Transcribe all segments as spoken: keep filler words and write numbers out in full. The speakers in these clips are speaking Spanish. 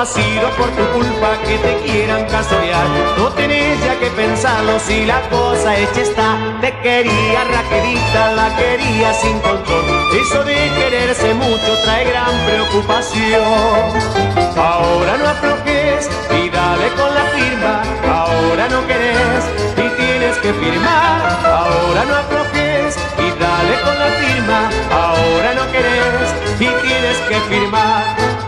ha sido por tu culpa que te quieran casorear. No tenés ya que pensarlo si la cosa hecha está. Te quería Raquelita, la quería sin control. Eso de quererse mucho trae gran preocupación. Ahora no aflojes y dale con la firma. Ahora no querés y tienes que firmar. Ahora no aflojes y dale con la firma. Ahora no querés y tienes que firmar.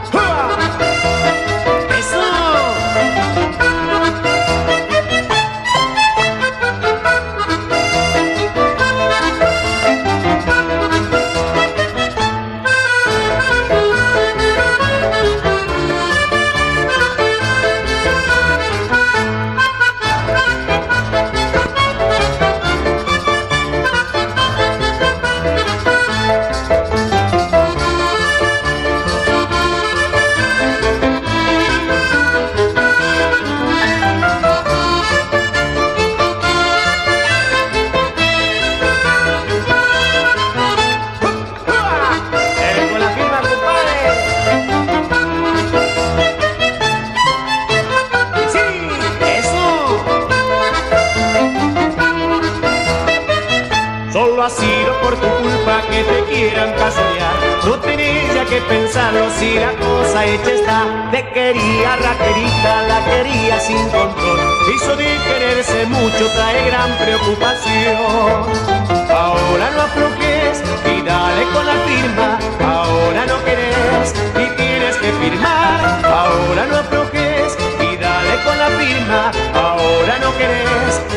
Solo ha sido por tu culpa que te quieran casorear. No tenés ya que pensarlo si la cosa hecha está. Te quería Raquelita, la quería sin control. Eso de quererse mucho trae gran preocupación. Ahora no aflojes y dale con la firma. Ahora no querés y tienes que firmar. Ahora no aflojes y dale con la firma. Ahora no querés